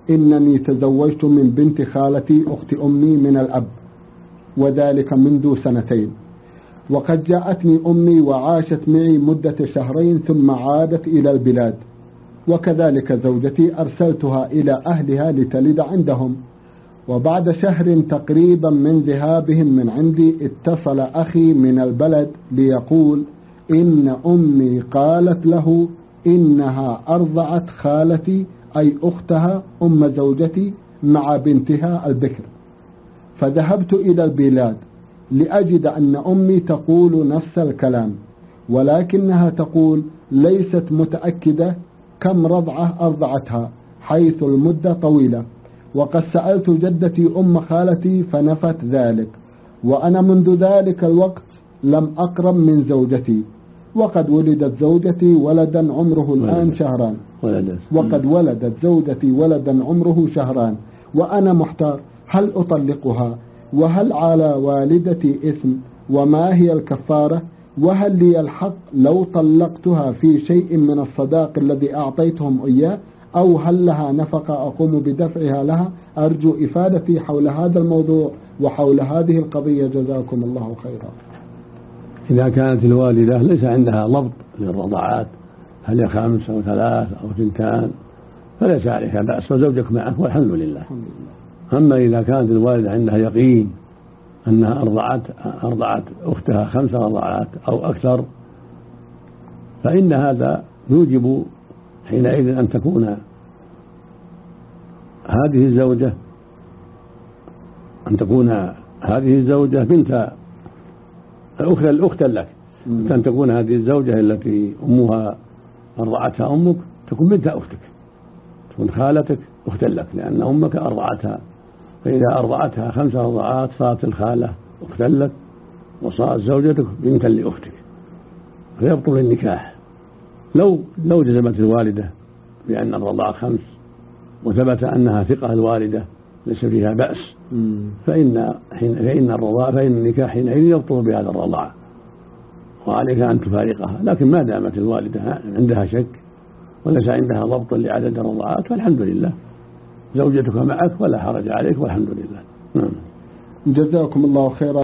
إنني تزوجت من بنت خالتي أخت أمي من الأب، وذلك منذ 2 وقد جاءتني أمي وعاشت معي مدة 2 ثم عادت إلى البلاد، وكذلك زوجتي أرسلتها إلى أهلها لتلد عندهم. وبعد 1 تقريبا من ذهابهم من عندي اتصل أخي من البلد ليقول إن أمي قالت له إنها أرضعت خالتي أي أختها أم زوجتي مع بنتها البكر. فذهبت إلى البلاد لأجد أن أمي تقول نفس الكلام، ولكنها تقول ليست متأكدة كم رضعة أرضعتها حيث المدة طويلة. وقد سألت جدتي أم خالتي فنفت ذلك، وأنا منذ ذلك الوقت لم أقرب من زوجتي، وقد ولدت زوجتي ولدا عمره الآن 2 وقد ولدت زوجتي ولدا عمره 2 وأنا محتار، هل أطلقها؟ وهل على والدتي إثم؟ وما هي الكفارة؟ وهل لي الحق لو طلقتها في شيء من الصداق الذي أعطيتهم إياه، أو هل لها نفقة أقوم بدفعها لها؟ أرجو إفادتي حول هذا الموضوع وحول هذه القضية، جزاكم الله خيرا. إذا كانت الوالدة ليس عندها ضبط للرضاعات، هل هي 5 أو 3 أو 2 فليس عليك بأس، وزوجك معك والحمد لله. أما إذا كانت الوالدة عندها يقين أنها أرضعت أختها 5 رضاعات أو أكثر، فإن هذا يوجب حينئذ أن تكون هذه الزوجة بنت أختا لك، أن تكون هذه الزوجة التي أمها أرضعتها أمك تكون بنت أختك، تكون خالتك أختا لك، لأن أمك أرضعتها. فإذا أرضعتها 5 رضاعات صارت الخالة أختا لك، وصارت زوجتك بنتا لأختك، فيبطل النكاح. لو جزمت الوالدة بأن الرضاعة 5 وثبت أنها ثقة الوالدة ليس فيها بأس، فإن النكاح حينئذ يبطل بهذا الرضاعة، وعليك أن تفارقها. لكن ما دامت الوالدة عندها شك وليس عندها ضبط لعدد الرضاعات فالحمد لله، زوجتك معك ولا حرج عليك والحمد لله. جزاكم الله خيرا.